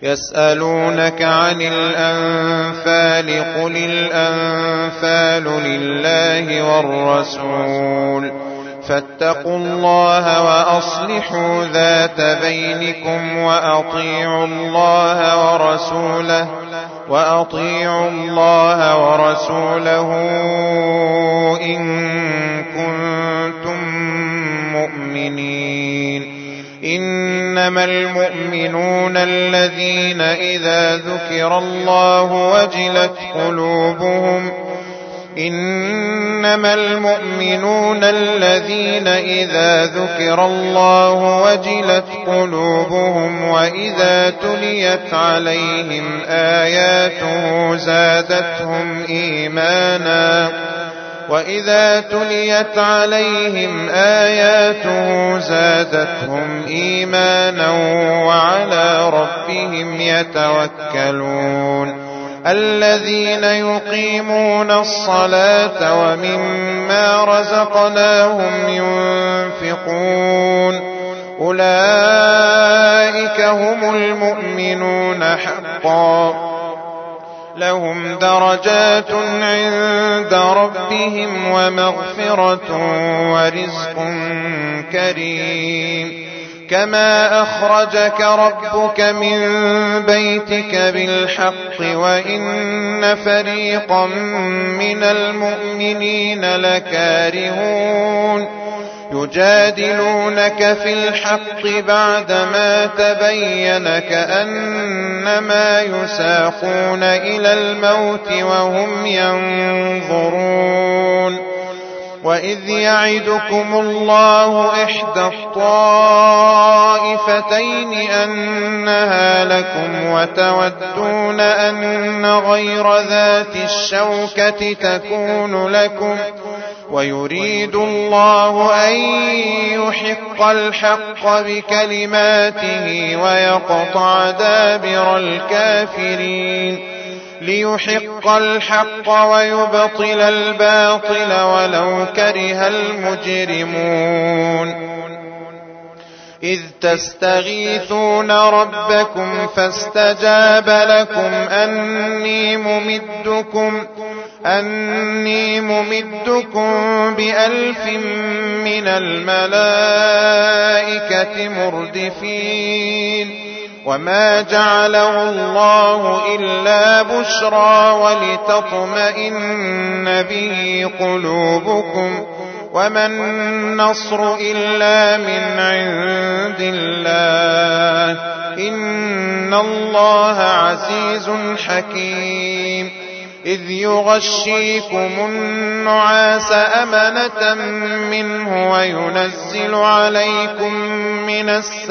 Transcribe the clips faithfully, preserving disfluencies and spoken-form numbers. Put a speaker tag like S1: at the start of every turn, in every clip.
S1: يسألونك عن الأنفال قل الأنفال لله والرسول فاتقوا الله وأصلحوا ذات بينكم وأطيعوا الله ورسوله وأطيعوا الله ورسوله إن كنتم مؤمنين. إنما المؤمنون الذين إذا ذكر الله وجلت قلوبهم إنما المؤمنون الذين إذا ذكر الله وجلت قلوبهم وإذا تليت عليهم آياته زادتهم إيمانا وإذا تليت عليهم آياته زادتهم إيمانا وعلى ربهم يتوكلون. الذين يقيمون الصلاة ومما رزقناهم ينفقون أولئك هم المؤمنون حقا لهم درجات عند ربهم ومغفرة ورزق كريم. كما أخرجك ربك من بيتك بالحق وإن فريقا من المؤمنين لكارهون يجادلونك في الحق بعدما تبين كأنما يساقون إلى الموت وهم ينظرون. وإذ يعدكم الله إحدى الطائفتين أنها لكم وتودون أن غير ذات الشوكة تكون لكم ويريد الله أن يحق الحق بكلماته ويقطع دابر الكافرين ليحق الحق ويبطل الباطل ولو كره المجرمون. إذ تستغيثون ربكم فاستجاب لكم أني ممدكم أني ممدكم بألف من الملائكة مردفين. وما جعله الله إلا بشرى ولتطمئن به قلوبكم وما النصر إلا من عند الله إن الله عزيز حكيم. إذ يغشيكم النعاس أمنة منه وينزل عليكم من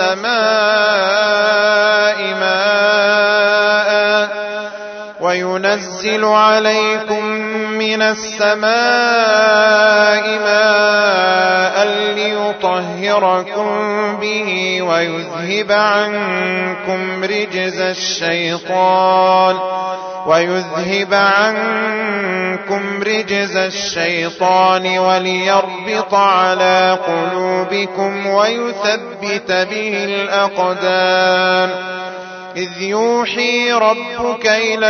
S1: السماء ماء وينزل عليكم من السماء ماء ليطهركم به ويذهب عنكم رجز الشيطان ويذهب عنكم رجز الشيطان وليربط على قلوبكم ويثبت به الأقدام. إذ يوحي ربك إلى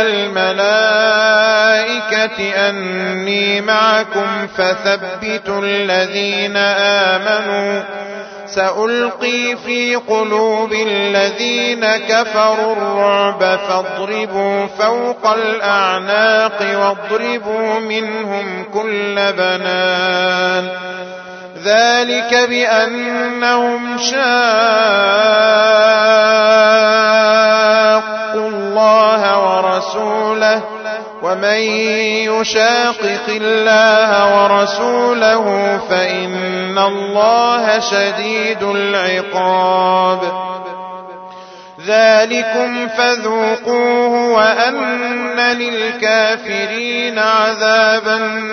S1: الملائكة أني معكم فثبتوا الذين آمنوا سألقي في قلوب الذين كفروا الرعب فاضربوا فوق الأعناق واضربوا منهم كل بنان. ذلك بأنهم شاقوا الله ورسوله ومن يشاقق الله ورسوله فإن الله شديد العقاب. ذلكم فذوقوه وأن للكافرين عذاب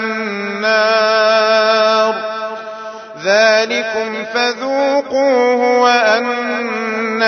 S1: النار. ذلكم فذوقوه وأن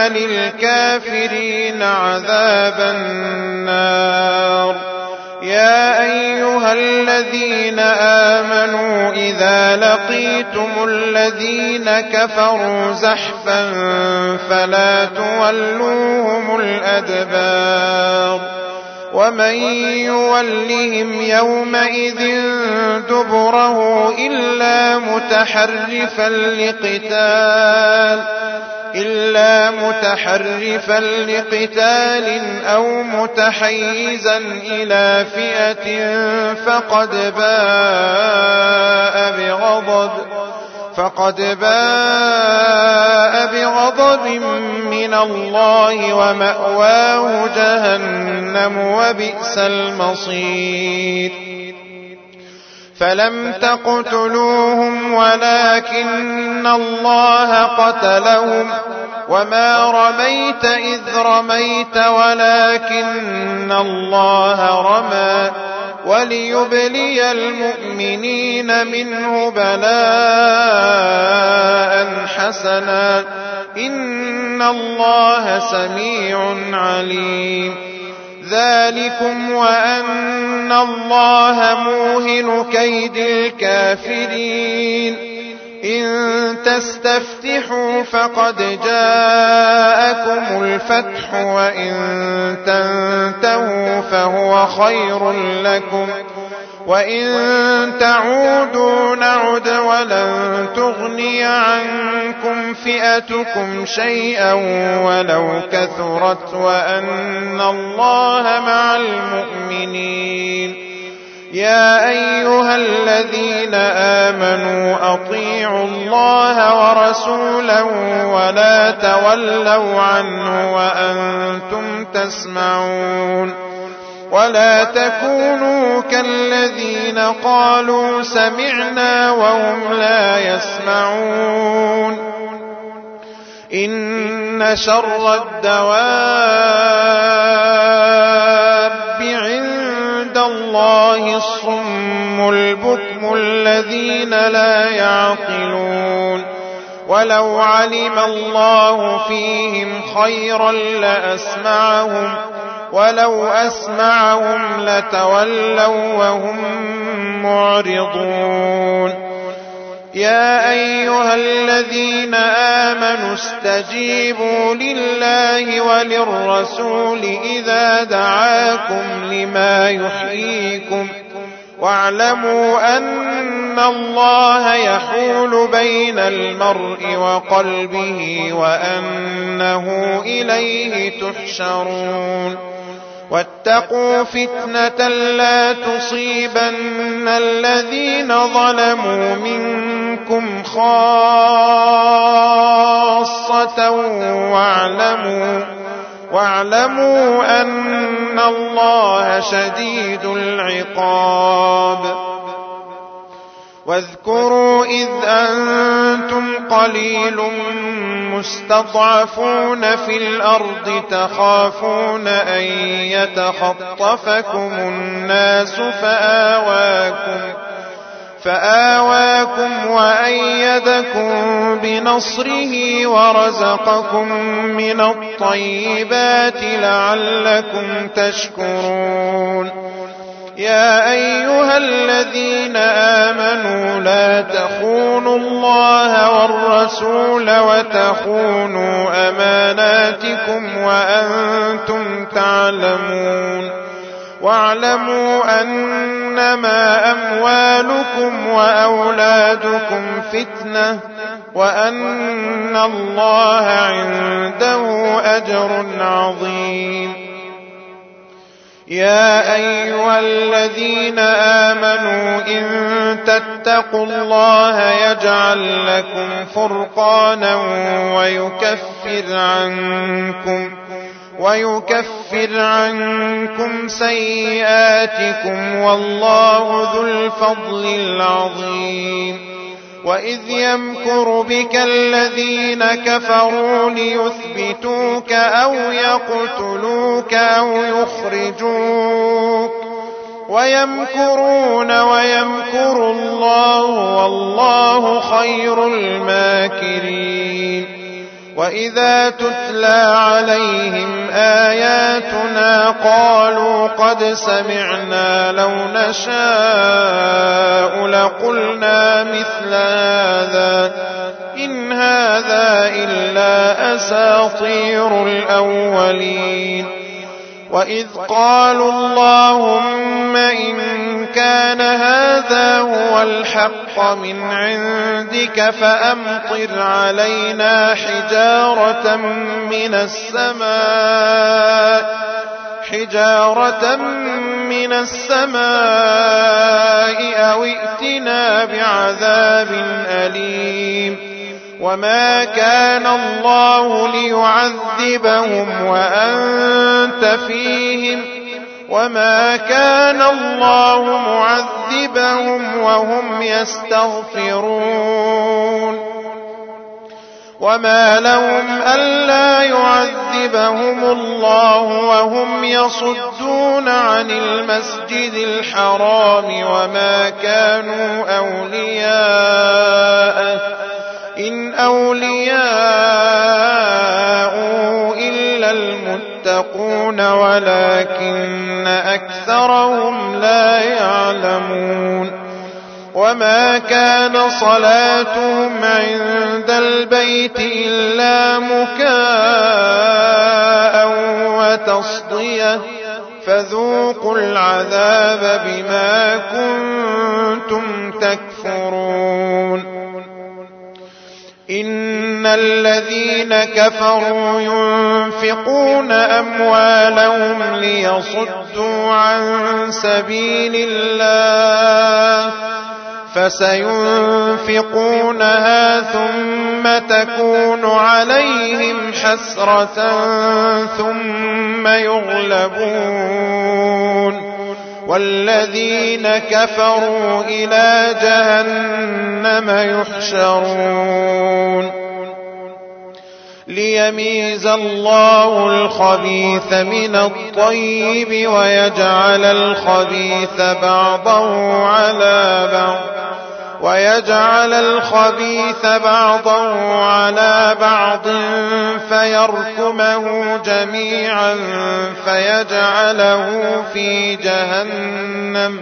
S1: للكافرين عذاب النار. يا أيها أيها الذين آمنوا إذا لقيتم الذين كفروا زحفا فلا تولوهم الأدبار ومن يولهم يومئذ دبره إلا متحرفا لقتال إلا متحرفا لقتال أو متحيزا إلى فئة فقد باء بغضب فقد باء بغضب من الله ومأواه جهنم وبئس المصير فلم تقتلوهم ولكن الله قتلهم وما رميت إذ رميت ولكن الله رمى وليبلي المؤمنين منه بلاء حسنا إن الله سميع عليم ذلكم وأن الله موهن كيد الكافرين إن تستفتحوا فقد جاءكم الفتح وإن تنتهوا فهو خير لكم وإن تعودوا نعد ولن تغني عنكم فئتكم شيئا ولو كثرت وأن الله مع المؤمنين يا أيها الذين آمنوا أطيعوا الله ورسوله ولا تولوا عنه وأنتم تسمعون ولا تكونوا كالذين قالوا سمعنا وهم لا يسمعون إن شر الدواب عند الله الصم البكم الذين لا يعقلون ولو علم الله فيهم خيرا لأسمعهم ولو أسمعهم لتولوا وهم معرضون يا أيها الذين آمنوا استجيبوا لله وللرسول إذا دعاكم لما يحييكم واعلموا أن الله يحول بين المرء وقلبه وأنه إليه تحشرون واتقوا فتنة لا تصيبن الذين ظلموا منكم خاصة واعلموا واعلموا أن الله شديد العقاب واذكروا إذ أنتم قليل مستضعفون في الأرض تخافون أن يتخطفكم الناس فآواكم فآواكم وأيدكم بنصره ورزقكم من الطيبات لعلكم تشكرون يا أيها الذين آمنوا لا تخونوا الله والرسول وتخونوا أماناتكم وأنتم تعلمون واعلموا أنما أموالكم وأولادكم فتنة وأن الله عنده أجر عظيم يا أيها الذين آمنوا إن تتقوا الله يجعل لكم فرقانا ويكفر عنكم ويكفر عنكم سيئاتكم والله ذو الفضل العظيم وإذ يمكر بك الذين كفروا ليثبتوك أو يقتلوك أو يخرجوك ويمكرون ويمكر الله والله خير الماكرين وإذا تتلى عليهم آيات آياتنا قالوا قد سمعنا لو نشاء لقلنا مثل هذا إن هذا إلا أساطير الأولين. وإذ قالوا اللهم إن كان هذا هو الحق من عندك فأمطر علينا حجارة من السماء حجارة من السماء أو ائتنا بعذاب أليم. وما كان الله ليعذبهم وأنت فيهم وما كان الله معذبهم وهم يستغفرون. وما لهم ألا يعذبهم الله وهم يصدون عن المسجد الحرام وما كانوا أولياءه إن أولياء إلا المتقون ولكن أكثرهم لا يعلمون. وما كان صلاتهم عند البيت إلا مكاء وتصدية فذوقوا العذاب بما كنتم تكفرون. إن الذين كفروا ينفقون أموالهم ليصدوا عن سبيل الله فسينفقونها ثم تكون عليهم حسرة ثم يغلبون والذين كفروا إلى جهنم يحشرون. ليميز الله الخبيث من الطيب ويجعل الخبيث بعضه على بعض ويجعل الخبيث بعضه على بعض فيركمه جميعا فيجعله في جهنم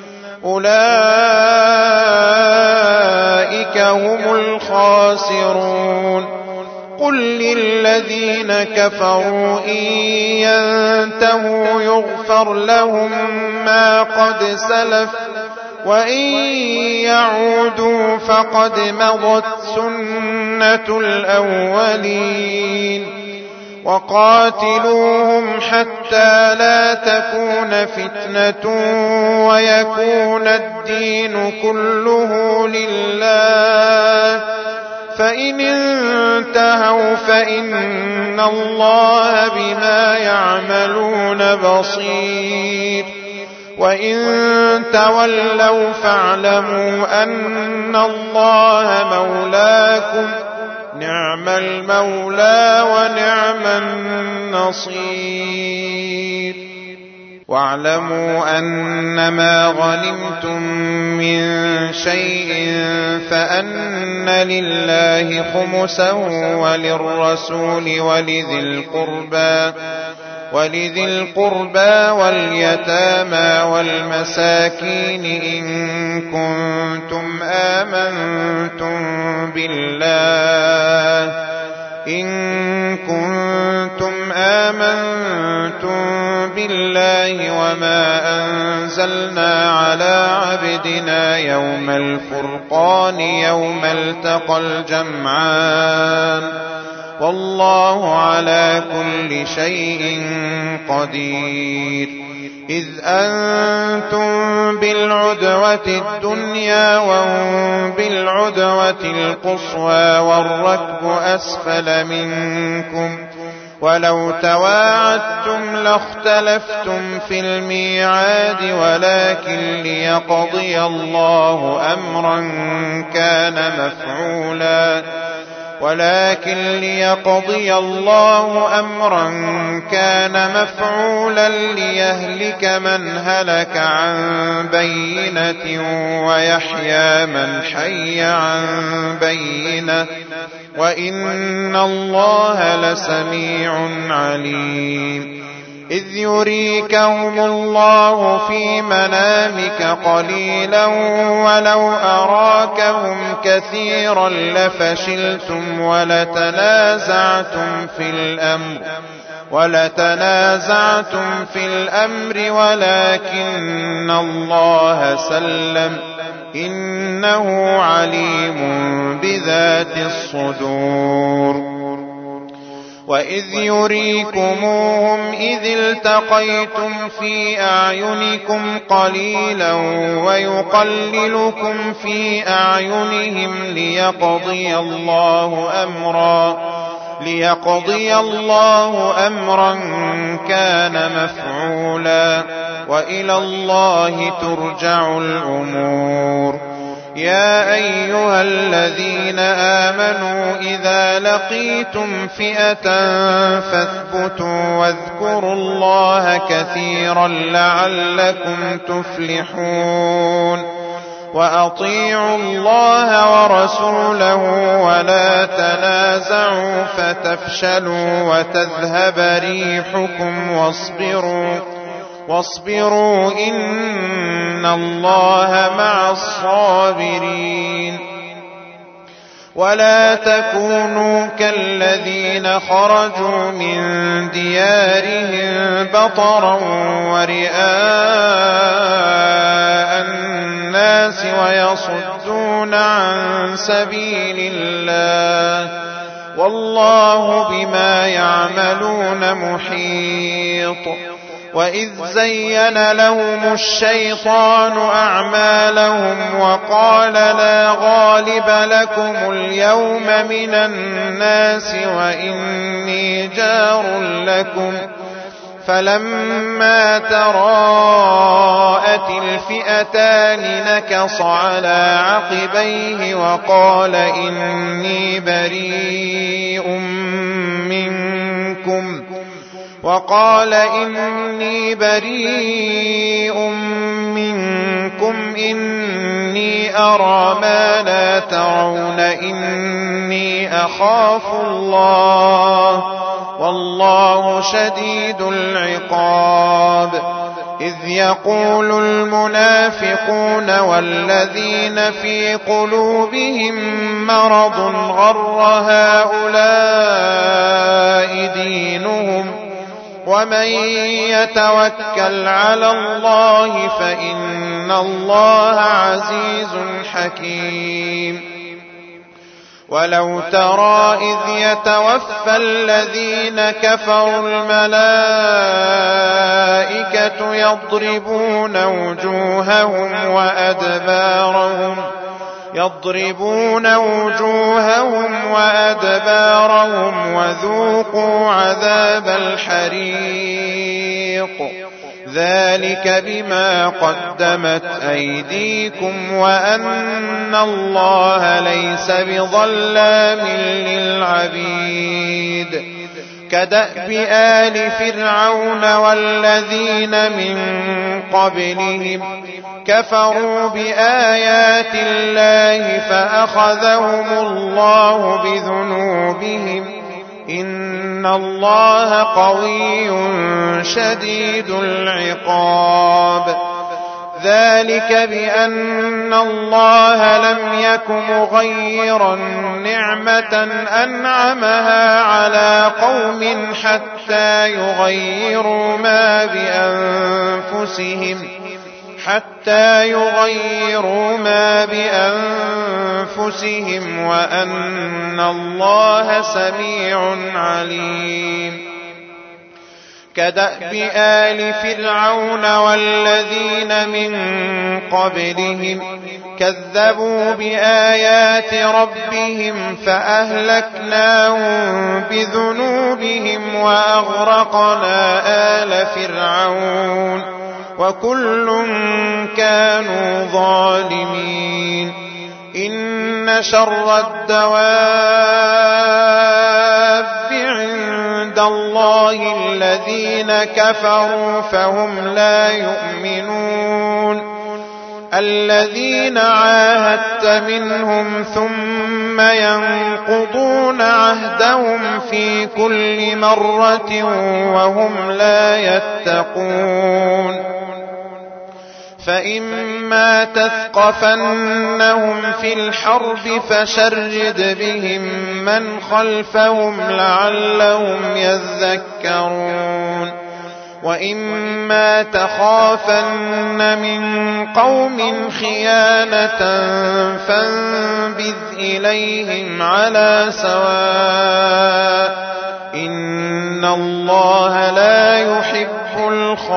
S1: أولئك هم الخاسرون. قل للذين كفروا إن ينتهوا يغفر لهم ما قد سلف وإن يعودوا فقد مضت سنة الأولين. وقاتلوهم حتى لا تكون فتنة ويكون الدين كله لله فإن انتهوا فإن الله بما يعملون بصير. وإن تولوا فاعلموا أن الله مولاكم نعم المولى ونعم النصير. واعلموا أنما غنمتم من شيء فأن لله خمسه وللرسول ولذي القربى ولذي القربى واليتامى والمساكين إن كنتم آمنتم بالله إن كنتم آمنتم بالله وما أنزلنا على عبدنا يوم الفرقان يوم التقى الجمعان والله على كل شيء قدير. إذ أنتم بالعدوة الدنيا وهم بالعدوة القصوى والركب أسفل منكم ولو تواعدتم لاختلفتم في الميعاد ولكن ليقضي الله أمرا كان مفعولا ولكن ليقضي الله أمرا كان مفعولا ليهلك من هلك عن بينة ويحيى من حي عن بينة وإن الله لسميع عليم. إذ يريكهم الله في منامك قليلا ولو أراكهم كثيرا لفشلتم ولتنازعتم في الأمر ولتنازعتم في الأمر ولكن الله سلم إنه عليم بذات الصدور. وإذ يريكموهم إذ التقيتم في أعينكم قليلا ويقللكم في أعينهم ليقضي الله أمرا ليقضي الله أمرا كان مفعولا وإلى الله ترجع الأمور. يا أيها الذين آمنوا إذا لقيتم فئة فاثبتوا واذكروا الله كثيرا لعلكم تفلحون. وأطيعوا الله ورسوله ولا تنازعوا فتفشلوا وتذهب ريحكم واصبروا واصبروا إن الله مع الصابرين. ولا تكونوا كالذين خرجوا من ديارهم بطرا ورئاء الناس ويصدون عن سبيل الله والله بما يعملون محيط. وإذ زين لهم الشيطان أعمالهم وقال لا غالب لكم اليوم من الناس وإني جار لكم فلما تراءت الفئتان نكص على عقبيه وقال إني بريء منكم وقال إني بريء منكم إني أرى ما لا ترون إني أخاف الله والله شديد العقاب. إذ يقول المنافقون والذين في قلوبهم مرض غر هؤلاء دينهم ومن يتوكل على الله فإن الله عزيز حكيم. ولو ترى إذ يتوفى الذين كفروا الملائكة يضربون وجوههم وأدبارهم يضربون وجوههم وأدبارهم وذوقوا عذاب الحريق ذلك بما قدمت أيديكم وأن الله ليس بظلام للعبيد. كدأب آل فرعون والذين من قبلهم كفروا بآيات الله فأخذهم الله بذنوبهم إن الله قوي شديد العقاب. ذلك بأن الله لم يك مغيرا نعمة أنعمها على قوم حتى يغيروا ما بأنفسهم حتى يغيروا ما بأنفسهم وأن الله سميع عليم. كدأب آل فرعون والذين من قبلهم كذبوا بآيات ربهم فأهلكناهم بذنوبهم وأغرقنا آل فرعون وكل كانوا ظالمين. إن شر الدواب عند الله الذين كفروا فهم لا يؤمنون. الذين عاهدت منهم ثم ثم ينقضون عهدهم في كل مرة وهم لا يتقون فإما تثقفنهم في الحرب فشرد بهم من خلفهم لعلهم يذكرون وإما تخافن من قوم خيانة فانبذ إليهم على سواء إن الله لا يحب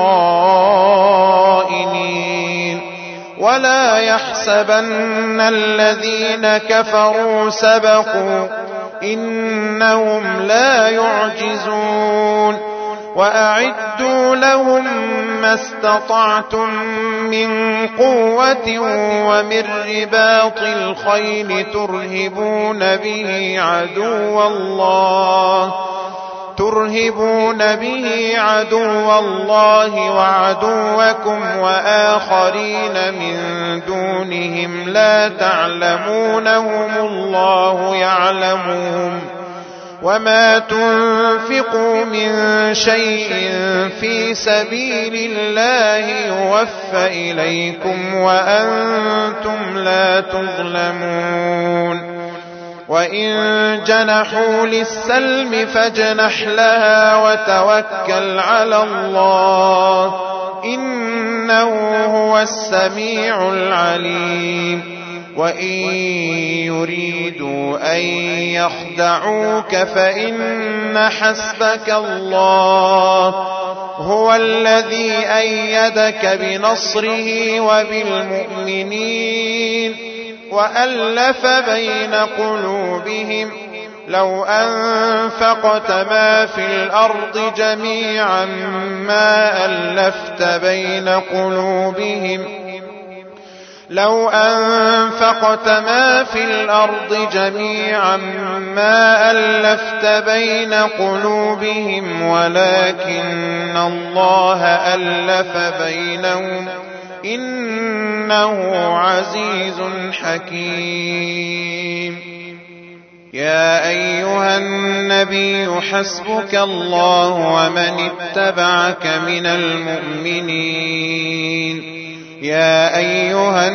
S1: الخائنين ولا يحسبن الذين كفروا سبقوا إنهم لا يعجزون وأعدوا لهم ما استطعتم من قوة ومن رباط الخيل ترهبون به عدو الله ترهبون به عدو الله وعدوكم وآخرين من دونهم لا تعلمونهم الله يعلمهم وما تنفقوا من شيء في سبيل الله يوفى إليكم وأنتم لا تظلمون وإن جنحوا للسلم فاجنح لها وتوكل على الله إنه هو السميع العليم وإن يريدوا أن يخدعوك فإن حسبك الله هو الذي أيدك بنصره وبالمؤمنين وألف بين قلوبهم لو أنفقت ما في الأرض جميعا ما ألفت بين قلوبهم لو أنفقت ما في الأرض جميعا ما ألفت بين قلوبهم ولكن الله ألف بينهم إنه عزيز حكيم يا أيها النبي حسبك الله ومن اتبعك من المؤمنين يا أيها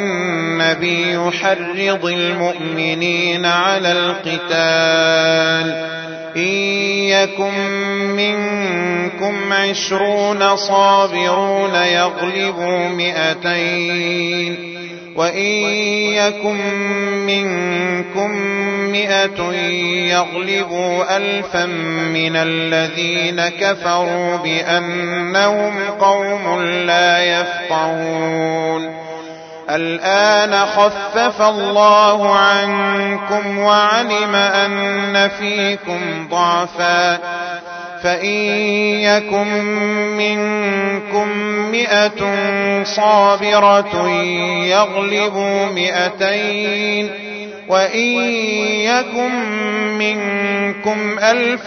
S1: النبي حرض المؤمنين على القتال إن يكن منكم عشرون صابرون يغلبوا مئتين وإن يكن منكم مئة يغلبوا ألفا من الذين كفروا بأنهم قوم لا يفقهون الآن خفف الله عنكم وعلم أن فيكم ضعفا فإن يكن منكم مئة صابرة يغلبوا مئتين وإن يكن منكم ألف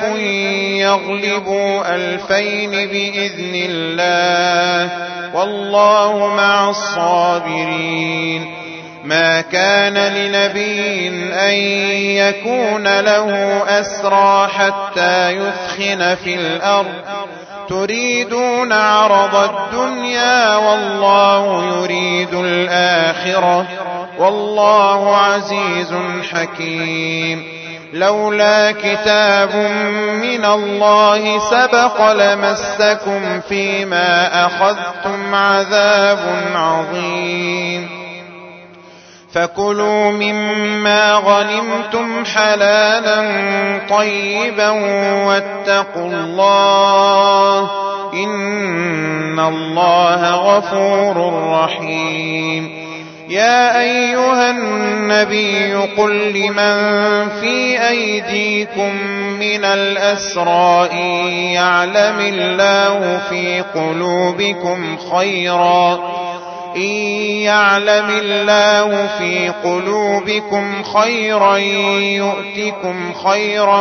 S1: يغلبوا ألفين بإذن الله والله مع الصابرين ما كان لنبي أن يكون له أسرى حتى يثخن في الأرض تريدون عرض الدنيا والله يريد الآخرة والله عزيز حكيم لولا كتاب من الله سبق لمسكم فيما أخذتم عذاب عظيم فكلوا مما غنمتم حلالا طيبا واتقوا الله إن الله غفور رحيم يا أيها النبي قل لمن في أيديكم من الأسرى إن يعلم الله في قلوبكم خيرا إن يعلم الله في قلوبكم خيرا يؤتكم خيرا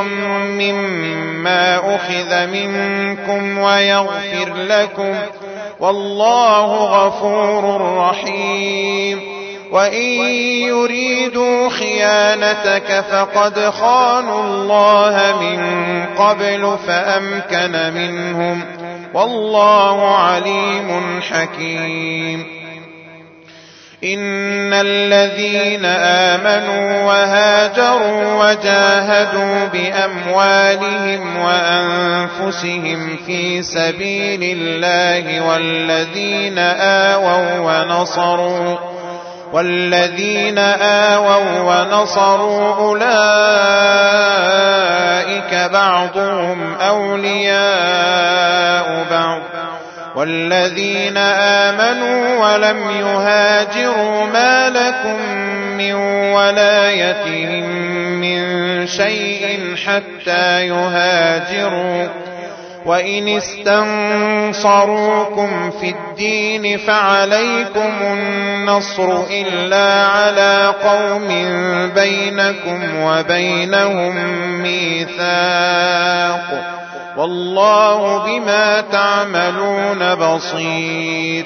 S1: مما أخذ منكم ويغفر لكم والله غفور رحيم وإن يريدوا خيانتك فقد خانوا الله من قبل فأمكن منهم والله عليم حكيم. إن الذين آمنوا وهاجروا وجاهدوا بأموالهم وأنفسهم في سبيل الله والذين آووا ونصروا والذين آووا ونصروا أولئك بعضهم أولياء بعض والذين آمنوا ولم يهاجروا ما لكم من ولايتهم من شيء حتى يهاجروا وإن استنصروكم في الدين فعليكم النصر إلا على قوم بينكم وبينهم ميثاق والله بما تعملون بصير.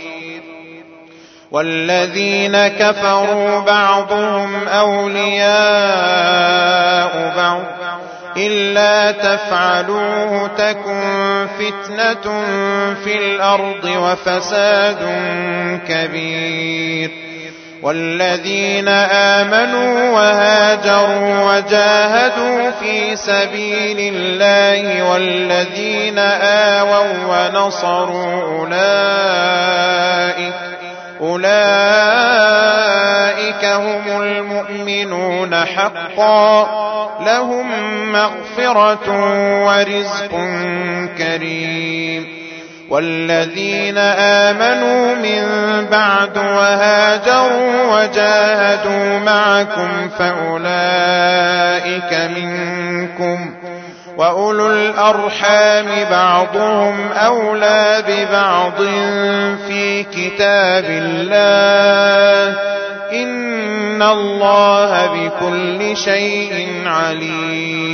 S1: والذين كفروا بعضهم أولياء بعض إلا تفعلوه تكن فتنة في الأرض وفساد كبير. والذين آمنوا وهاجروا وجاهدوا في سبيل الله والذين آووا ونصروا أولئك أولئك هم المؤمنون حقا لهم مغفرة ورزق كريم. والذين آمنوا من بعد وهاجروا وجاهدوا معكم فأولئك منكم وأولو الأرحام بعضهم أولى ببعض في كتاب الله إن الله بكل شيء عليم.